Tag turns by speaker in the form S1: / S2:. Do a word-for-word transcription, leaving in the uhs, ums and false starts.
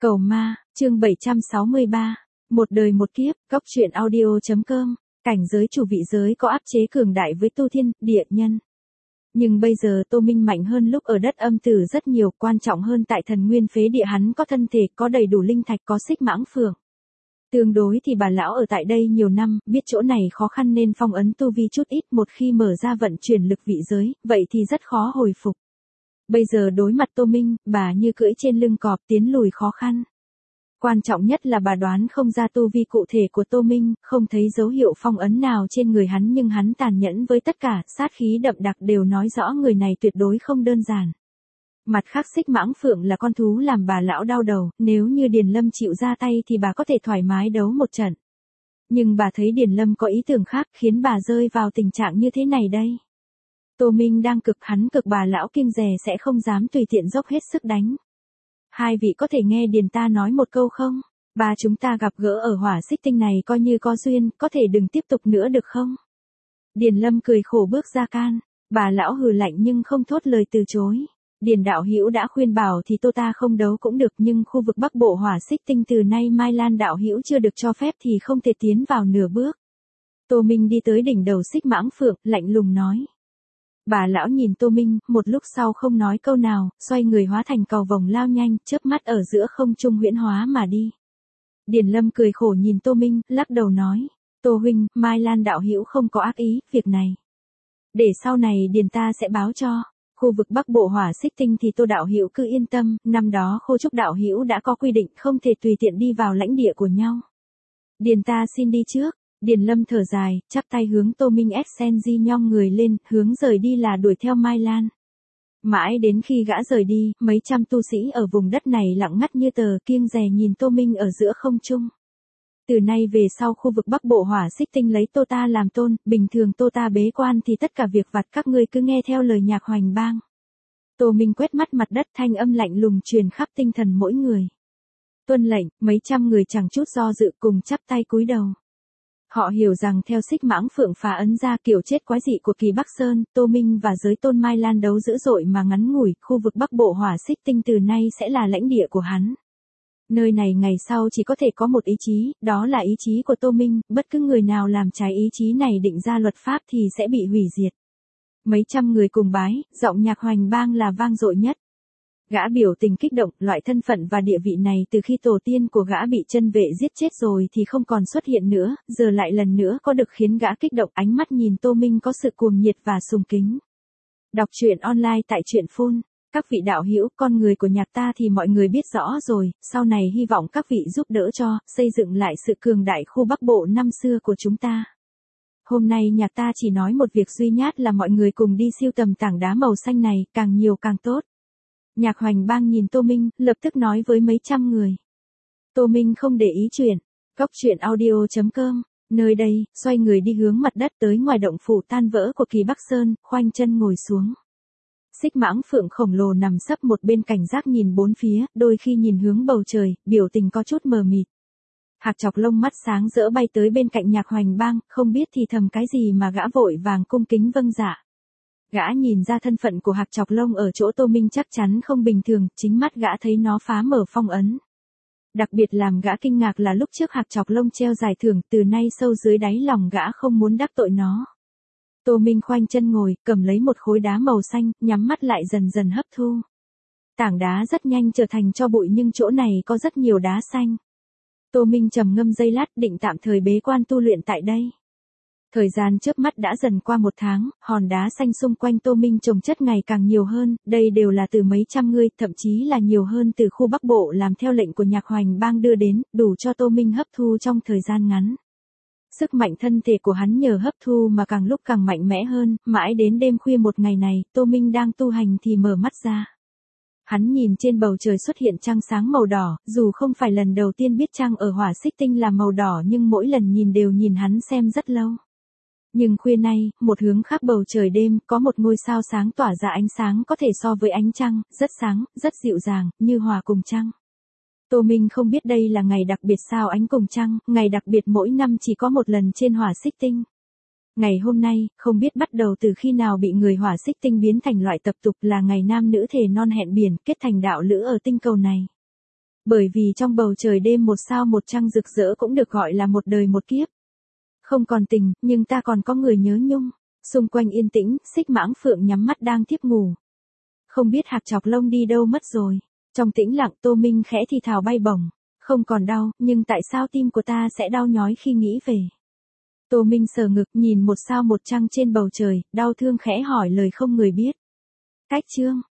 S1: Cầu ma, chương bảy trăm sáu mươi ba. Một đời một kiếp, góc truyện audio.com. Cảnh giới chủ vị giới có áp chế cường đại với tu thiên, địa nhân. Nhưng bây giờ Tô Minh mạnh hơn lúc ở đất âm tử rất nhiều, quan trọng hơn tại thần nguyên phế địa hắn có thân thể, có đầy đủ linh thạch, có xích mãng phượng. Tương đối thì bà lão ở tại đây nhiều năm, biết chỗ này khó khăn nên phong ấn tu vi chút ít, một khi mở ra vận chuyển lực vị giới, vậy thì rất khó hồi phục. Bây giờ đối mặt Tô Minh, bà như cưỡi trên lưng cọp tiến lùi khó khăn. Quan trọng nhất là bà đoán không ra tu vi cụ thể của Tô Minh, không thấy dấu hiệu phong ấn nào trên người hắn nhưng hắn tàn nhẫn với tất cả, sát khí đậm đặc đều nói rõ người này tuyệt đối không đơn giản. Mặt khác xích mãng phượng là con thú làm bà lão đau đầu, nếu như Điền Lâm chịu ra tay thì bà có thể thoải mái đấu một trận. Nhưng bà thấy Điền Lâm có ý tưởng khác khiến bà rơi vào tình trạng như thế này đây. Tô Minh đang cực hắn cực bà lão kiêng dè sẽ không dám tùy tiện dốc hết sức đánh. Hai vị có thể nghe Điền ta nói một câu không? Ba chúng ta gặp gỡ ở hỏa xích tinh này coi như có duyên, có thể đừng tiếp tục nữa được không? Điền Lâm cười khổ bước ra can, bà lão hừ lạnh nhưng không thốt lời từ chối. Điền đạo hữu đã khuyên bảo thì tô ta không đấu cũng được nhưng khu vực Bắc Bộ hỏa xích tinh từ nay Mai Lan đạo hữu chưa được cho phép thì không thể tiến vào nửa bước. Tô Minh đi tới đỉnh đầu xích mãng phượng, lạnh lùng nói. Bà lão nhìn Tô Minh, một lúc sau không nói câu nào, xoay người hóa thành cầu vồng lao nhanh, chớp mắt ở giữa không trung huyễn hóa mà đi. Điền Lâm cười khổ nhìn Tô Minh, lắc đầu nói, Tô huynh, Mai Lan đạo hữu không có ác ý, việc này. Để sau này Điền ta sẽ báo cho. Khu vực Bắc Bộ hỏa xích tinh thì Tô đạo hữu cứ yên tâm, năm đó Khô Trúc đạo hữu đã có quy định không thể tùy tiện đi vào lãnh địa của nhau. Điền ta xin đi trước. Điền Lâm thở dài, chắp tay hướng Tô Minh Sen di nhong người lên, hướng rời đi là đuổi theo Mai Lan. Mãi đến khi gã rời đi, mấy trăm tu sĩ ở vùng đất này lặng ngắt như tờ, kiêng dè nhìn Tô Minh ở giữa không trung. Từ nay về sau khu vực Bắc Bộ hỏa xích tinh lấy Tô ta làm tôn, bình thường Tô ta bế quan thì tất cả việc vặt các ngươi cứ nghe theo lời Nhạc Hoành Bang. Tô Minh quét mắt mặt đất, thanh âm lạnh lùng truyền khắp tinh thần mỗi người. Tuân lệnh, mấy trăm người chẳng chút do dự cùng chắp tay cúi đầu. Họ hiểu rằng theo xích mãng phượng phá ấn ra kiểu chết quái dị của Kỳ Bắc Sơn, Tô Minh và giới tôn Mai Lan đấu dữ dội mà ngắn ngủi, khu vực Bắc Bộ hỏa xích tinh từ nay sẽ là lãnh địa của hắn. Nơi này ngày sau chỉ có thể có một ý chí, đó là ý chí của Tô Minh, bất cứ người nào làm trái ý chí này định ra luật pháp thì sẽ bị hủy diệt. Mấy trăm người cùng bái, giọng Nhạc Hoành Bang là vang dội nhất. Gã biểu tình kích động, loại thân phận và địa vị này từ khi tổ tiên của gã bị chân vệ giết chết rồi thì không còn xuất hiện nữa, giờ lại lần nữa có được khiến gã kích động, ánh mắt nhìn Tô Minh có sự cuồng nhiệt và sùng kính. Đọc truyện online tại truyện phun, các vị đạo hữu, con người của nhạc ta thì mọi người biết rõ rồi, sau này hy vọng các vị giúp đỡ cho, xây dựng lại sự cường đại khu Bắc Bộ năm xưa của chúng ta. Hôm nay nhạc ta chỉ nói một việc duy nhất là mọi người cùng đi siêu tầm tảng đá màu xanh này, càng nhiều càng tốt. Nhạc Hoành Bang nhìn Tô Minh, lập tức nói với mấy trăm người. Tô Minh không để ý chuyện. Góc truyện audio.com. Nơi đây, xoay người đi hướng mặt đất tới ngoài động phủ tan vỡ của Kỳ Bắc Sơn, khoanh chân ngồi xuống. Xích mãng phượng khổng lồ nằm sấp một bên cảnh giác nhìn bốn phía, đôi khi nhìn hướng bầu trời, biểu tình có chút mờ mịt. Hạc Chọc Lông mắt sáng rỡ bay tới bên cạnh Nhạc Hoành Bang, không biết thì thầm cái gì mà gã vội vàng cung kính vâng dạ. Gã nhìn ra thân phận của Hạc Chọc Lông ở chỗ Tô Minh chắc chắn không bình thường, chính mắt gã thấy nó phá mở phong ấn. Đặc biệt làm gã kinh ngạc là lúc trước Hạc Chọc Lông treo giải thưởng, từ nay sâu dưới đáy lòng gã không muốn đắc tội nó. Tô Minh khoanh chân ngồi, cầm lấy một khối đá màu xanh, nhắm mắt lại dần dần hấp thu. Tảng đá rất nhanh trở thành tro bụi nhưng chỗ này có rất nhiều đá xanh. Tô Minh trầm ngâm giây lát định tạm thời bế quan tu luyện tại đây. Thời gian chớp mắt đã dần qua một tháng, hòn đá xanh xung quanh Tô Minh trồng chất ngày càng nhiều hơn, đây đều là từ mấy trăm người, thậm chí là nhiều hơn từ khu Bắc Bộ làm theo lệnh của Nhạc Hoành Bang đưa đến, đủ cho Tô Minh hấp thu trong thời gian ngắn. Sức mạnh thân thể của hắn nhờ hấp thu mà càng lúc càng mạnh mẽ hơn, mãi đến đêm khuya một ngày này, Tô Minh đang tu hành thì mở mắt ra. Hắn nhìn trên bầu trời xuất hiện trăng sáng màu đỏ, dù không phải lần đầu tiên biết trăng ở hỏa xích tinh là màu đỏ nhưng mỗi lần nhìn đều nhìn hắn xem rất lâu. Nhưng khuya nay, một hướng khác bầu trời đêm, có một ngôi sao sáng tỏa ra ánh sáng có thể so với ánh trăng, rất sáng, rất dịu dàng, như hòa cùng trăng. Tô Minh không biết đây là ngày đặc biệt sao ánh cùng trăng, ngày đặc biệt mỗi năm chỉ có một lần trên hỏa xích tinh. Ngày hôm nay, không biết bắt đầu từ khi nào bị người hỏa xích tinh biến thành loại tập tục là ngày nam nữ thề non hẹn biển, kết thành đạo lữ ở tinh cầu này. Bởi vì trong bầu trời đêm một sao một trăng rực rỡ cũng được gọi là một đời một kiếp. Không còn tình, nhưng ta còn có người nhớ nhung. Xung quanh yên tĩnh, Xích Mãng Phượng nhắm mắt đang thiếp ngủ. Không biết hạc chọc lông đi đâu mất rồi. Trong tĩnh lặng Tô Minh khẽ thì thào bay bổng. Không còn đau, nhưng tại sao tim của ta sẽ đau nhói khi nghĩ về. Tô Minh sờ ngực nhìn một sao một trăng trên bầu trời, đau thương khẽ hỏi lời không người biết. Cách chương.